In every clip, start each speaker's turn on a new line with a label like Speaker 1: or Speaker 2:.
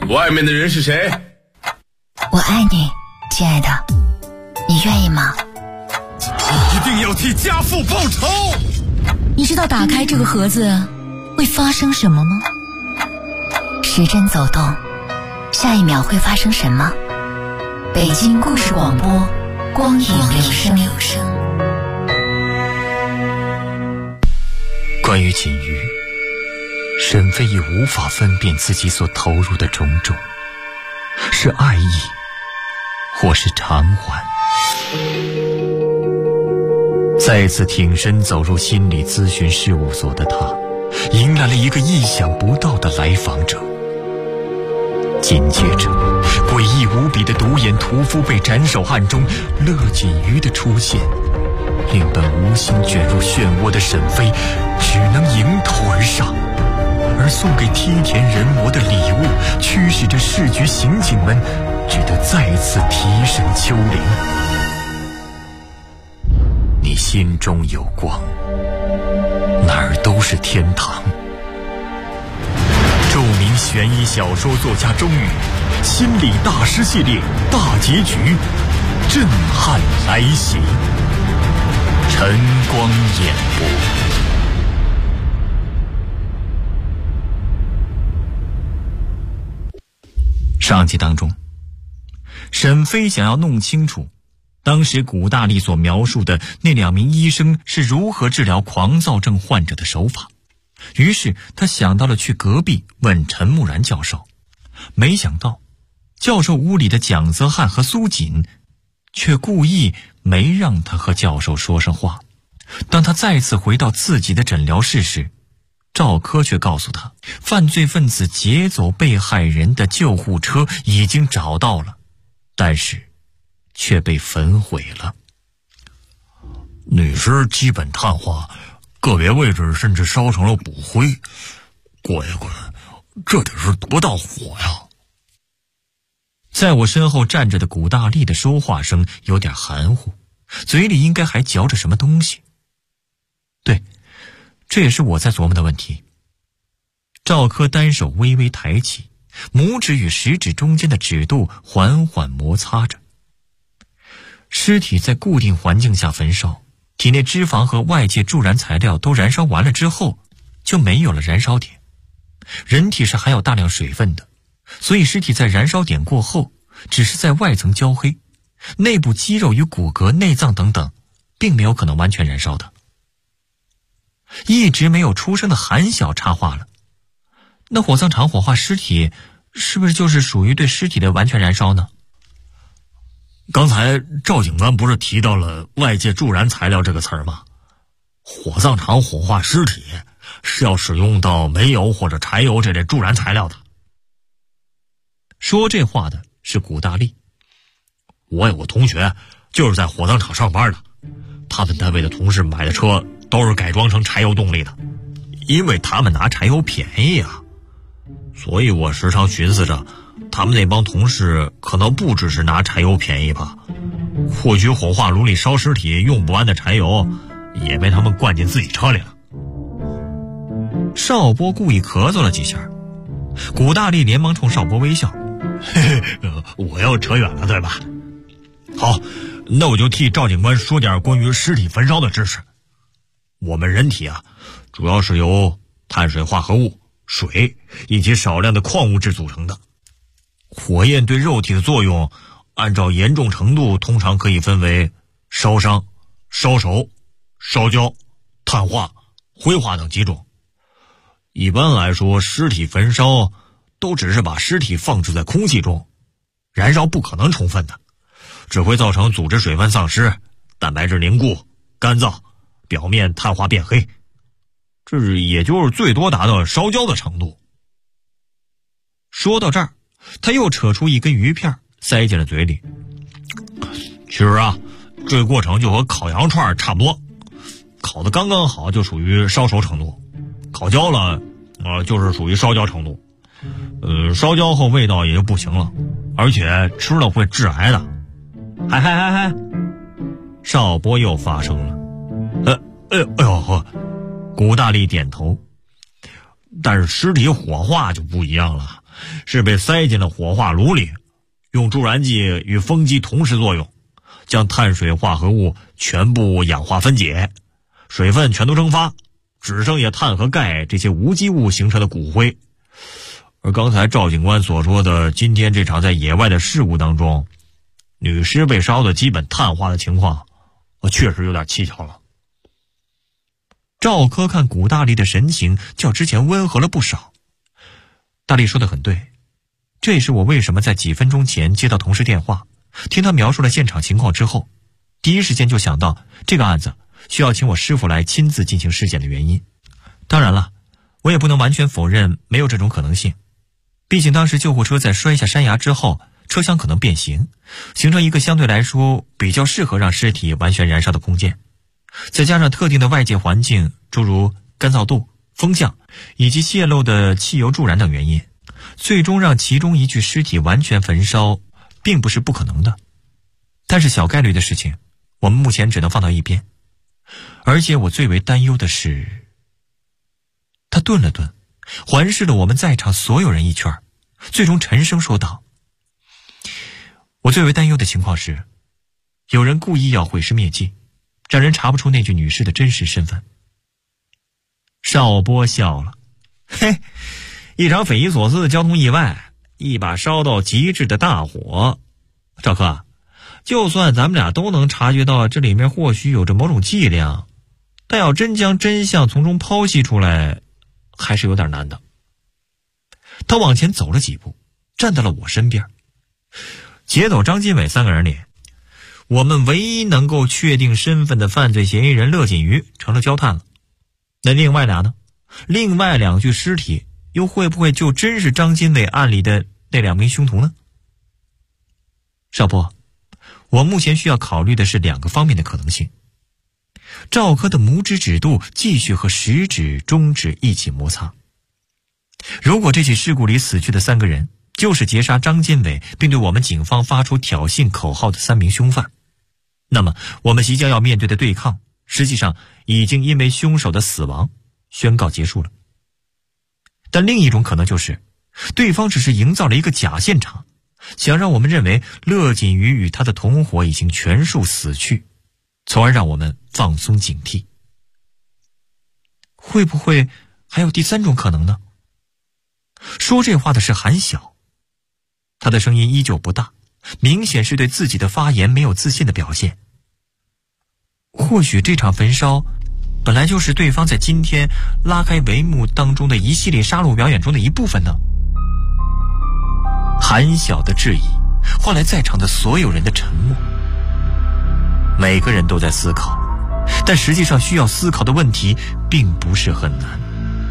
Speaker 1: 外面的人是谁？
Speaker 2: 我爱你，亲爱的，你愿意吗？
Speaker 1: 一定要替家父报仇！
Speaker 2: 你知道打开这个盒子会发生什么吗？时针走动，下一秒会发生什么？北京故事广播，光影留声。
Speaker 3: 关于锦瑜，沈飞已无法分辨自己所投入的种种，是爱意，或是偿还。再次挺身走入心理咨询事务所的他，迎来了一个意想不到的来访者。紧接着，诡异无比的独眼屠夫被斩首案中乐锦瑜的出现，令本无心卷入漩涡的沈飞只能迎头而上，而送给梯田人魔的礼物驱使着市局刑警们只得再次提审秋玲。你心中有光，哪儿都是天堂。著名悬疑小说作家钟宇心理大师系列大结局震撼来袭，晨光演播。上集当中，沈飞想要弄清楚当时古大力所描述的那2名医生是如何治疗狂躁症患者的手法，于是他想到了去隔壁问陈木然教授，没想到教授屋里的蒋泽汉和苏锦却故意没让他和教授说上话。当他再次回到自己的诊疗室时，赵科却告诉他，犯罪分子劫走被害人的救护车已经找到了，但是却被焚毁了。
Speaker 4: 女尸基本碳化，个别位置甚至烧成了骨灰。滚呀滚，这得是多大火呀！
Speaker 3: 在我身后站着的古大力的说话声有点含糊，嘴里应该还嚼着什么东西。对，这也是我在琢磨的问题。赵科单手微微抬起，拇指与食指中间的指肚缓缓摩擦着。尸体在固定环境下焚烧，体内脂肪和外界助燃材料都燃烧完了之后，就没有了燃烧点。人体是含有大量水分的，所以尸体在燃烧点过后，只是在外层焦黑，内部肌肉与骨骼、内脏等等，并没有可能完全燃烧的。一直没有出声的韩晓插话了，那火葬场火化尸体是不是就是属于对尸体的完全燃烧呢？
Speaker 4: 刚才赵警官不是提到了外界助燃材料这个词儿吗？火葬场火化尸体是要使用到煤油或者柴油这类助燃材料的。
Speaker 3: 说这话的是古大力。
Speaker 4: 我有个同学就是在火葬场上班的，他们单位的同事买的车都是改装成柴油动力的，因为他们拿柴油便宜啊。所以我时常寻思着，他们那帮同事可能不只是拿柴油便宜吧，或许火化炉里烧尸体用不完的柴油也被他们灌进自己车里了。
Speaker 3: 邵波故意咳嗽了几下，古大力连忙冲邵波微笑，
Speaker 4: 嘿嘿，我又扯远了对吧？好，那我就替赵警官说点关于尸体焚烧的知识。我们人体啊，主要是由碳水化合物、水以及少量的矿物质组成的。火焰对肉体的作用，按照严重程度通常可以分为烧伤、烧熟、烧焦、碳化、灰化等几种。一般来说，尸体焚烧都只是把尸体放置在空气中，燃烧不可能充分的，只会造成组织水分丧失、蛋白质凝固、干燥、表面碳化变黑，这也就是最多达到烧焦的程度。
Speaker 3: 说到这儿，他又扯出一根鱼片塞进了嘴里。
Speaker 4: 其实啊，这个过程就和烤羊串差不多，烤得刚刚好就属于烧熟程度，烤焦了就是属于烧焦程度。烧焦后味道也就不行了，而且吃了会致癌的。
Speaker 3: 嗨，邵波又发声了。
Speaker 4: 哎呦，
Speaker 3: 古大力点头。
Speaker 4: 但是尸体火化就不一样了， 是被塞进了火化炉里，用助燃剂与风机同时作用，将碳水化合物全部氧化分解，水分全都蒸发，只剩下碳和钙这些无机物形成的骨灰。而刚才赵警官所说的今天这场在野外的事故当中，女尸被烧的基本碳化的情况，确实有点蹊跷了。
Speaker 3: 赵科看古大力的神情较之前温和了不少。大力说得很对，这也是我为什么在几分钟前接到同事电话，听他描述了现场情况之后，第一时间就想到这个案子需要请我师傅来亲自进行尸检的原因。当然了，我也不能完全否认没有这种可能性，毕竟当时救护车在摔下山崖之后，车厢可能变形，形成一个相对来说比较适合让尸体完全燃烧的空间，再加上特定的外界环境，诸如干燥度、风向以及泄漏的汽油助燃等原因，最终让其中一具尸体完全焚烧并不是不可能的。但是小概率的事情我们目前只能放到一边。而且我最为担忧的是，他顿了顿，环视了我们在场所有人一圈，最终沉声说道：我最为担忧的情况是，有人故意要毁尸灭迹，让人查不出那具女尸的真实身份。邵波笑了，嘿，一场匪夷所思的交通意外，一把烧到极致的大火。赵科，就算咱们俩都能察觉到这里面或许有着某种伎俩，但要真将真相从中剖析出来，还是有点难的。他往前走了几步，站到了我身边。劫走张金伟3个人里，我们唯一能够确定身份的犯罪嫌疑人乐锦瑜成了焦炭了。那另外俩呢？另外2具尸体又会不会就真是张金伟案里的那2名凶徒呢？少波，我目前需要考虑的是2个方面的可能性。赵科的拇指指肚继续和食指、中指一起摩擦。如果这起事故里死去的3个人就是劫杀张金伟并对我们警方发出挑衅口号的3名凶犯，那么我们即将要面对的对抗实际上已经因为凶手的死亡宣告结束了。但另一种可能就是，对方只是营造了一个假现场，想让我们认为乐锦瑜与他的同伙已经全数死去，从而让我们放松警惕。会不会还有第3种可能呢？说这话的是韩晓，他的声音依旧不大，明显是对自己的发言没有自信的表现。或许这场焚烧本来就是对方在今天拉开帷幕当中的一系列杀戮表演中的一部分呢。韩晓的质疑换来在场的所有人的沉默。每个人都在思考，但实际上需要思考的问题并不是很难。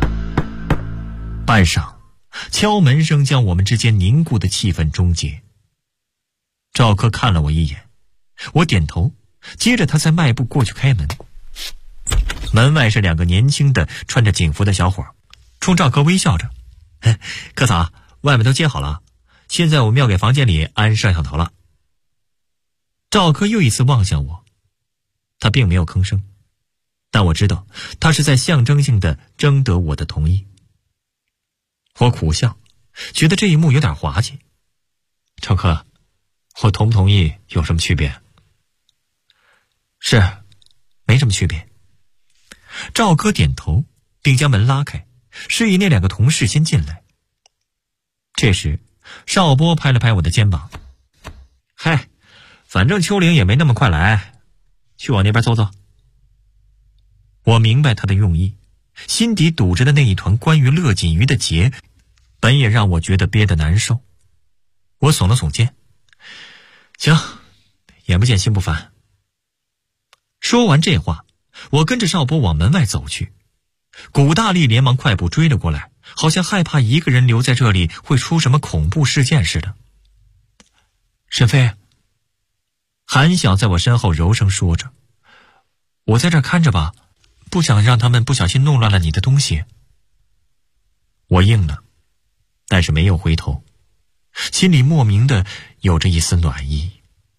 Speaker 3: 半晌，敲门声将我们之间凝固的气氛终结。赵科看了我一眼，我点头，接着他才迈步过去开门。门外是2个年轻的穿着警服的小伙，冲赵科微笑着：科嫂，外面都接好了，现在我们要给房间里安摄像头了。赵科又一次望向我，他并没有吭声，但我知道他是在象征性的征得我的同意。我苦笑，觉得这一幕有点滑稽。赵科，我同不同意有什么区别？是，没什么区别。赵科点头，并将门拉开，示意那2个同事先进来。这时邵波拍了拍我的肩膀：嗨，反正秋玲也没那么快来，去我那边走走。我明白他的用意，心底堵着的那一团关于乐锦瑜的结本也让我觉得憋得难受。我耸了耸肩：行，眼不见心不烦。说完这话，我跟着邵波往门外走去。古大力连忙快步追了过来，好像害怕一个人留在这里会出什么恐怖事件似的。沈飞，韩晓在我身后柔声说着，我在这儿看着吧，不想让他们不小心弄乱了你的东西。我应了，但是没有回头，心里莫名的有着一丝暖意。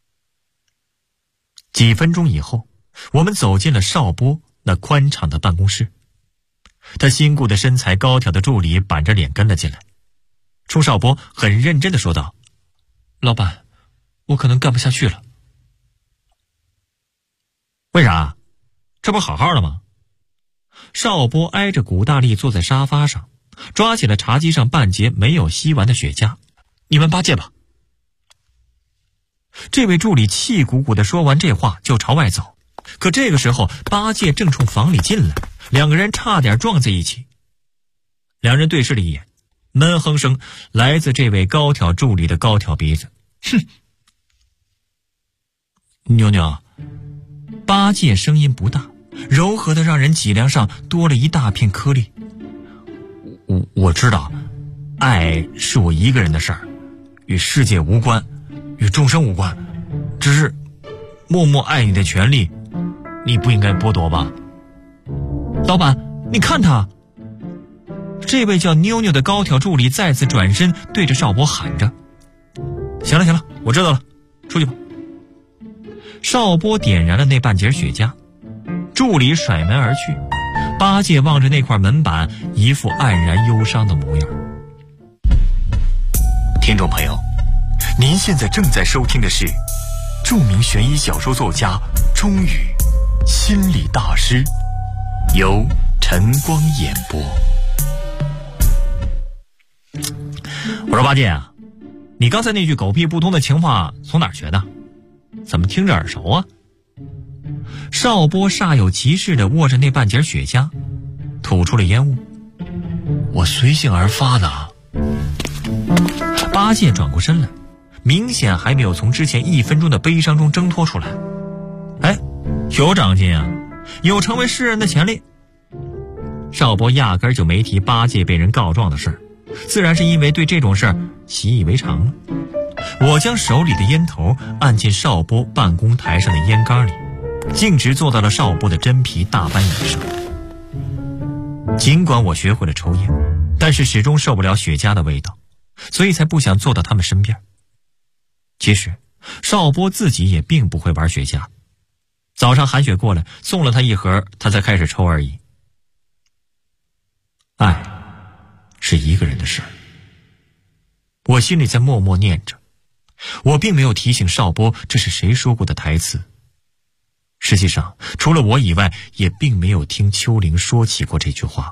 Speaker 3: 几分钟以后，我们走进了邵波那宽敞的办公室。他新雇的身材高挑的助理板着脸跟了进来。 冲邵波很认真地说道：“老板，我可能干不下去了。”为啥？这不好好的吗？邵波挨着古大力坐在沙发上，抓起了茶几上半截没有吸完的雪茄。你们八戒吧。这位助理气鼓鼓地说完这话就朝外走，可这个时候八戒正冲房里进来，两个人差点撞在一起。两人对视了一眼，闷哼声来自这位高挑助理的高挑鼻子。哼！妞妞，八戒声音不大，柔和的让人脊梁上多了一大片颗粒。我知道，爱是我一个人的事儿，与世界无关，与众生无关，只是默默爱你的权利，你不应该剥夺吧？老板，你看他！这位叫妞妞的高挑助理再次转身对着邵波喊着：“行了，我知道了，出去吧。”邵波点燃了那半截雪茄，助理甩门而去。八戒望着那块门板，一副黯然忧伤的模样。听众朋友，您现在正在收听的是著名悬疑小说作家钟宇心理大师，由晨光演播。我说八戒啊，你刚才那句狗屁不通的情话从哪儿学的？怎么听着耳熟啊？邵波煞有其事地握着那半截雪茄，吐出了烟雾。我随性而发的。八戒转过身来，明显还没有从之前1分钟的悲伤中挣脱出来。哎，有长进啊，有成为诗人的潜力。邵波压根就没提八戒被人告状的事，自然是因为对这种事习以为常了。我将手里的烟头按进邵波办公台上的烟缸里，径直坐到了邵波的真皮大班椅上。尽管我学会了抽烟，但是始终受不了雪茄的味道，所以才不想坐到他们身边。其实邵波自己也并不会玩雪茄，早上韩雪过来送了他一盒，他才开始抽而已。爱是一个人的事儿，我心里在默默念着。我并没有提醒邵波这是谁说过的台词，实际上除了我以外也并没有听秋玲说起过这句话。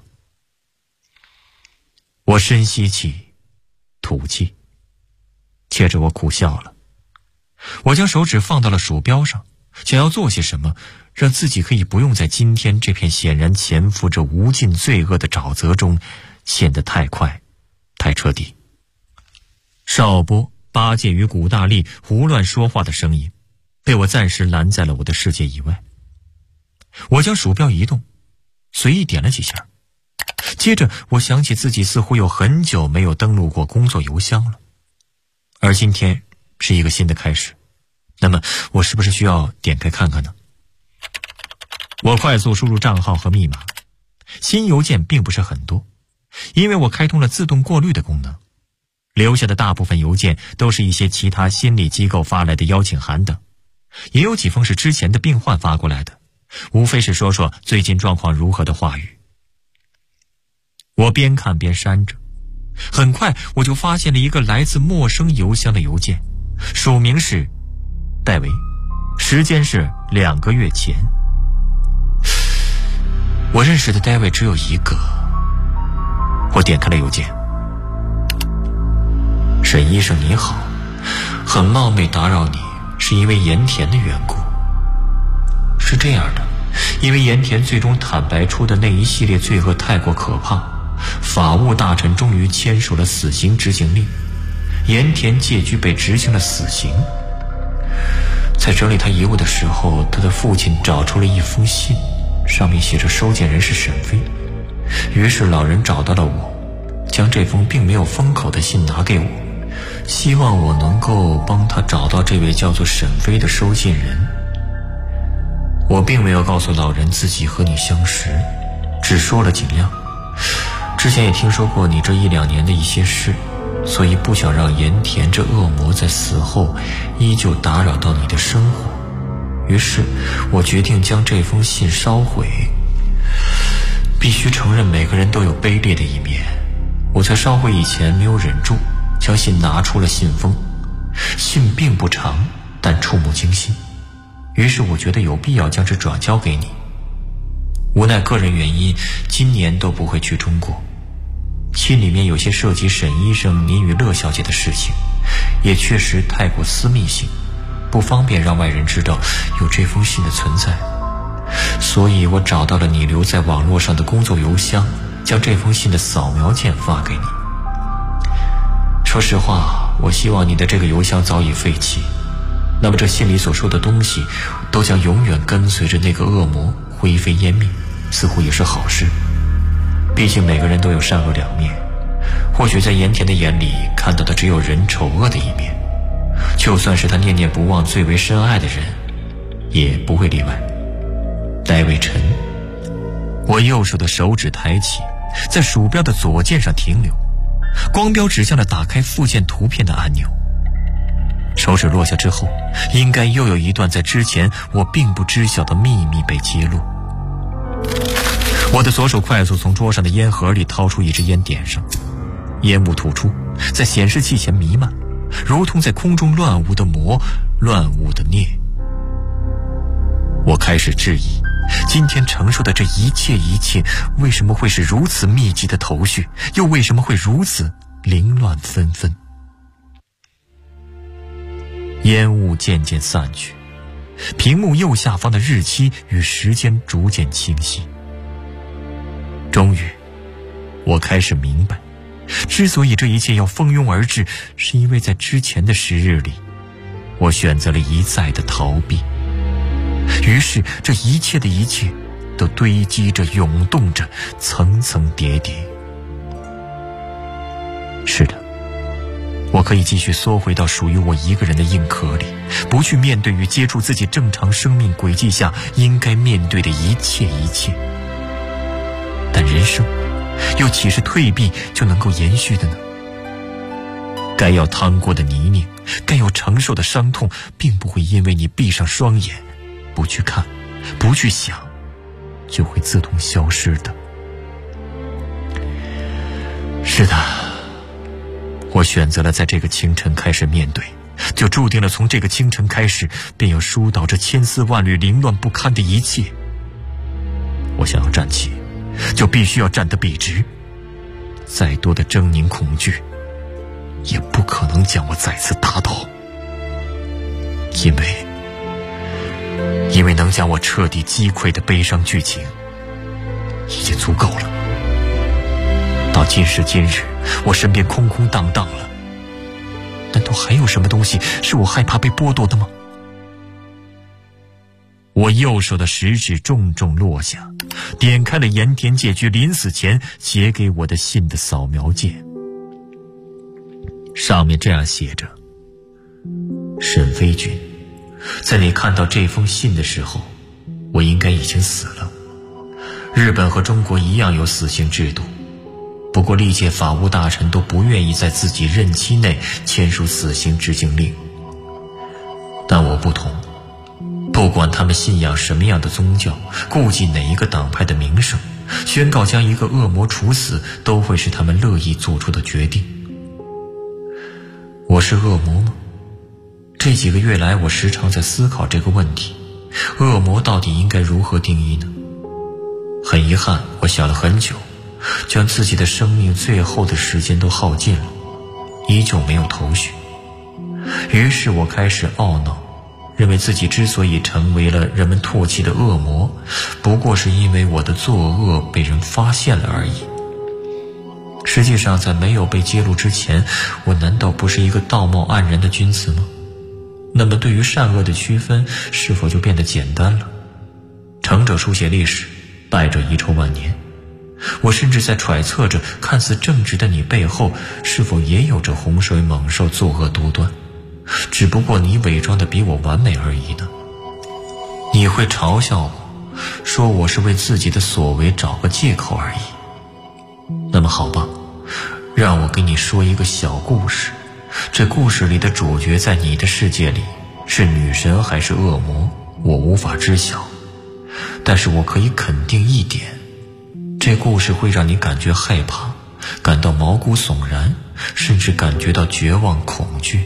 Speaker 3: 我深吸气吐气，接着我苦笑了。我将手指放到了鼠标上，想要做些什么让自己可以不用在今天这片显然潜伏着无尽罪恶的沼泽中陷得太快太彻底。邵波、八戒与古大力胡乱说话的声音被我暂时拦在了我的世界以外。我将鼠标移动，随意点了几下，接着我想起自己似乎有很久没有登录过工作邮箱了，而今天是一个新的开始，那么我是不是需要点开看看呢？我快速输入账号和密码，新邮件并不是很多，因为我开通了自动过滤的功能，留下的大部分邮件都是一些其他心理机构发来的邀请函等，也有几封是之前的病患发过来的，无非是说说最近状况如何的话语。我边看边删着，很快我就发现了一个来自陌生邮箱的邮件，署名是戴维，时间是2个月前。我认识的戴维只有一个。我点开了邮件。沈医生你好，很冒昧打扰你，是因为盐田的缘故。是这样的，因为盐田最终坦白出的那一系列罪恶太过可怕，法务大臣终于签署了死刑执行令，盐田借居被执行了死刑。在整理他遗物的时候，他的父亲找出了一封信，上面写着收件人是沈飞。于是老人找到了我，将这封并没有封口的信拿给我，希望我能够帮他找到这位叫做沈飞的收件人。我并没有告诉老人自己和你相识，只说了尽量。之前也听说过你这1、2年的一些事，所以不想让盐田这恶魔在死后依旧打扰到你的生活，于是我决定将这封信烧毁。必须承认每个人都有卑劣的一面， 我在烧毁以前没有忍住，将信拿出了信封。信并不长，但触目惊心，于是我觉得有必要将之转交给你。无奈个人原因，今年都不会去中国。信里面有些涉及沈医生您与乐小姐的事情，也确实太过私密性，不方便让外人知道有这封信的存在。所以我找到了你留在网络上的工作邮箱，将这封信的扫描件发给你。说实话，我希望你的这个邮箱早已废弃，那么这信里所说的东西都将永远跟随着那个恶魔灰飞烟灭，似乎也是好事。毕竟每个人都有善恶两面，或许在盐田的眼里看到的只有人丑恶的一面，就算是他念念不忘最为深爱的人，也不会例外。戴卫晨。我右手的手指抬起，在鼠标的左键上停留，光标指向了打开附件图片的按钮。手指落下之后，应该又有一段在之前我并不知晓的秘密被揭露。我的左手快速从桌上的烟盒里掏出一支烟，点上，烟雾吐出，在显示器前弥漫，如同在空中乱舞的魔，乱舞的孽。我开始质疑，今天承受的这一切为什么会是如此密集的头绪，又为什么会如此凌乱纷纷？烟雾渐渐散去，屏幕右下方的日期与时间逐渐清晰。终于，我开始明白，之所以这一切要蜂拥而至，是因为在之前的10日里，我选择了一再的逃避。于是这一切都堆积着，涌动着，层层叠叠。是的，我可以继续缩回到属于我一个人的硬壳里，不去面对与接触自己正常生命轨迹下应该面对的一切。但人生又岂是退避就能够延续的呢？该要趟过的泥泞，该要承受的伤痛，并不会因为你闭上双眼，不去看，不去想，就会自动消失的。是的，我选择了在这个清晨开始面对，就注定了从这个清晨开始，便要疏导这千丝万缕凌乱不堪的一切。我想要站起，就必须要站得笔直，再多的狰狞恐惧也不可能将我再次打倒，因为能将我彻底击溃的悲伤剧情已经足够了。到今时今日，我身边空空荡荡了，难道还有什么东西是我害怕被剥夺的吗？我右手的食指重重落下，点开了盐田介居临死前写给我的信的扫描件，上面这样写着：沈飞君，在你看到这封信的时候，我应该已经死了。日本和中国一样有死刑制度，不过历届法务大臣都不愿意在自己任期内签署死刑执行令。但我不同，不管他们信仰什么样的宗教，顾忌哪一个党派的名声，宣告将一个恶魔处死，都会是他们乐意做出的决定。我是恶魔吗？这几个月来，我时常在思考这个问题，恶魔到底应该如何定义呢？很遗憾，我想了很久，将自己的生命最后的时间都耗尽了，依旧没有头绪。于是我开始懊恼，认为自己之所以成为了人们唾弃的恶魔，不过是因为我的作恶被人发现了而已。实际上，在没有被揭露之前，我难道不是一个道貌岸然的君子吗？那么对于善恶的区分，是否就变得简单了？成者书写历史，败者遗臭万年。我甚至在揣测着，看似正直的你背后，是否也有着洪水猛兽，作恶多端，只不过你伪装的比我完美而已呢？你会嘲笑我，说我是为自己的所为找个借口而已。那么好吧，让我给你说一个小故事。这故事里的主角在你的世界里是女神还是恶魔，我无法知晓，但是我可以肯定一点，这故事会让你感觉害怕， 感到毛骨悚然，甚至感觉到绝望恐惧。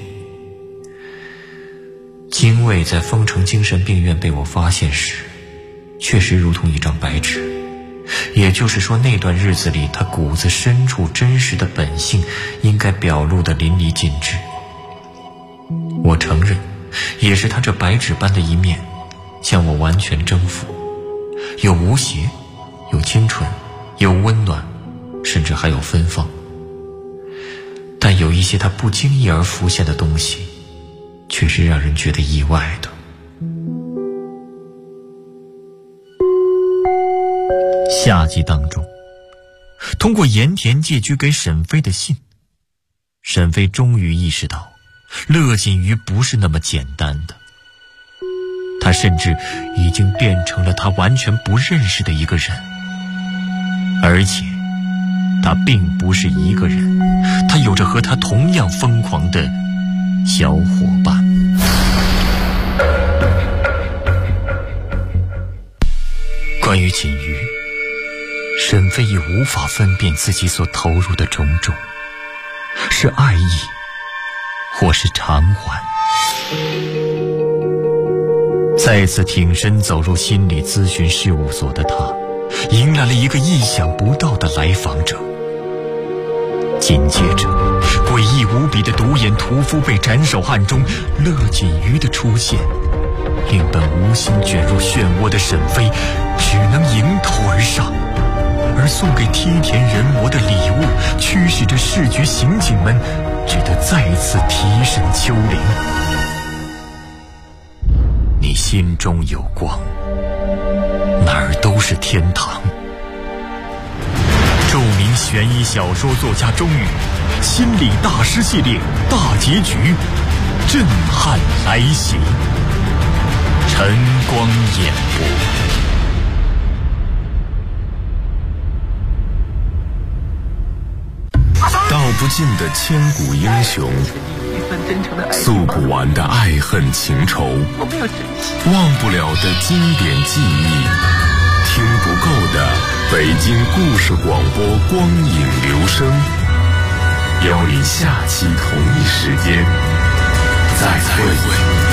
Speaker 3: 精卫在丰城精神病院被我发现时，确实如同一张白纸，也就是说，那段日子里他骨子深处真实的本性应该表露得淋漓尽致。我承认，也是他这白纸般的一面将我完全征服，有无邪，有清纯，有温暖，甚至还有芬芳。但有一些他不经意而浮现的东西，却是让人觉得意外的。夏季当中，通过盐田借居给沈飞的信，沈飞终于意识到乐锦瑜不是那么简单的，他甚至已经变成了他完全不认识的一个人，而且他并不是一个人，他有着和他同样疯狂的小伙伴。关于锦瑜，沈飞已无法分辨自己所投入的种种，是爱意或是偿还。再次挺身走入心理咨询事务所的他，迎来了一个意想不到的来访者。紧接着，诡异无比的独眼屠夫被斩首案中乐锦瑜的出现，令本无心卷入漩涡的沈飞只能迎头而上，而送给梯田人魔的礼物驱使着市局刑警们只得再次提审丘陵。你心中有光，哪儿都是天堂。著名悬疑小说作家钟宇心理大师系列大结局震撼来袭，晨光演播。
Speaker 1: 道不尽的千古英雄，诉不完的爱恨情仇，忘不了的经典记忆，听不够的北京故事广播光影留声，邀你下期同一时间再会。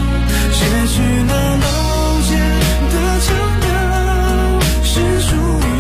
Speaker 5: 去那老街的腔调，是属于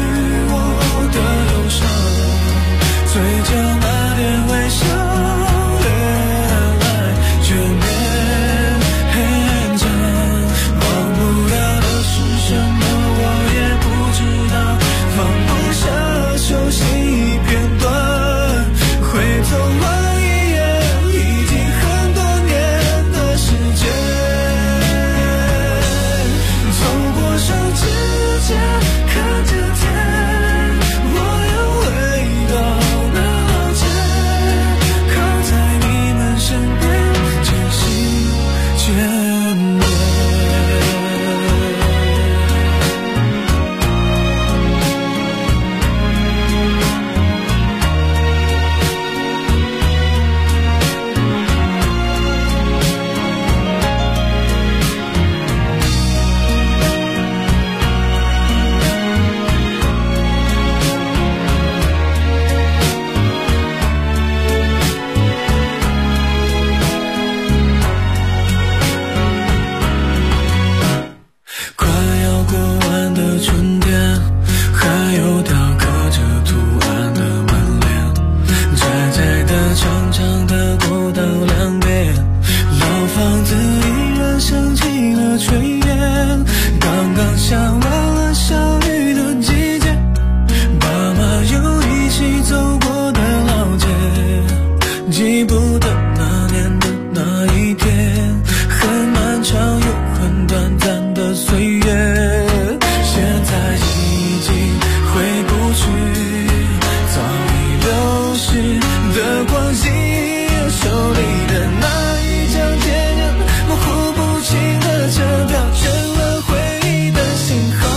Speaker 5: 的岁月，现在已经回不去，早已流逝的光景，手里的那一张电影，模糊不清的车票，成了回忆的信号。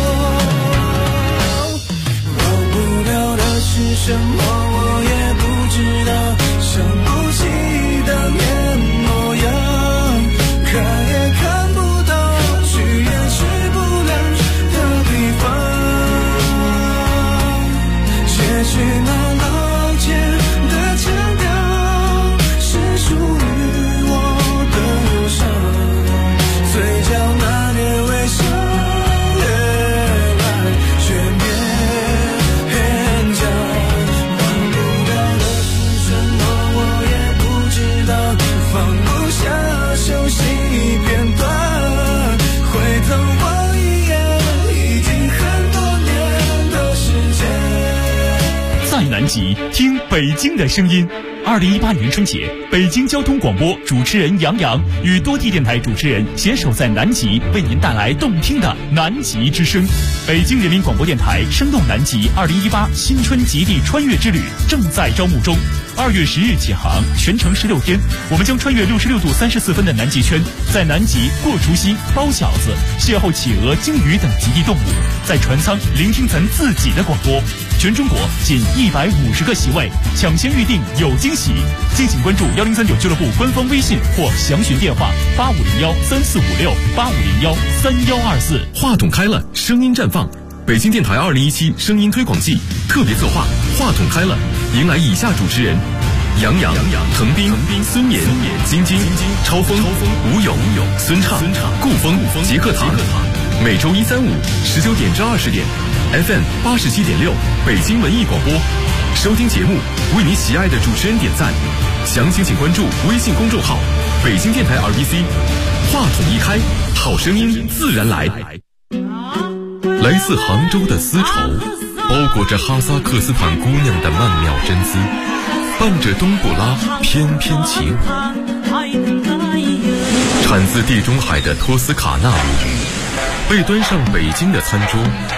Speaker 5: 忘不了的是什么，我也不知道，想不起当年模样，看也看不到，去也去不了的地方，也许那老街的腔调是属于我的忧伤，嘴角那点微笑越来越勉强，忘不了的是什么，我也不知道，放不下熟悉片段，回头望一眼，已经很多年的时间。
Speaker 6: 在南极听北京的声音。2018年春节，北京交通广播主持人杨洋与多地电台主持人携手在南极，为您带来动听的南极之声。北京人民广播电台生动南极2018新春极地穿越之旅正在招募中，2月10日起航，全程16天，我们将穿越66度34分的南极圈，在南极过除夕、包饺子，邂逅企鹅、鲸鱼等极地动物，在船舱聆听咱自己的广播。全中国仅150个席位，抢先预定有惊喜。敬请关注1039俱乐部官方微信或详询电话8501-3456、8501-3124。
Speaker 1: 话筒开了，声音绽放。北京电台2017声音推广季特别策划，话筒开了，迎来以下主持人：杨洋、滕斌、孙岩、晶晶、超风、吴勇、孙畅、顾风、杰克堂。每周1、3、5 19点至20点 FM 87.6北京文艺广播，收听节目，为你喜爱的主持人点赞。详情请关注微信公众号北京电台 RBC。 话筒一开，好声音自然来。来自杭州的丝绸，包裹着哈萨克斯坦姑娘的曼妙真姿，伴着冬不拉翩翩起舞。产自地中海的托斯卡纳，被端上北京的餐桌，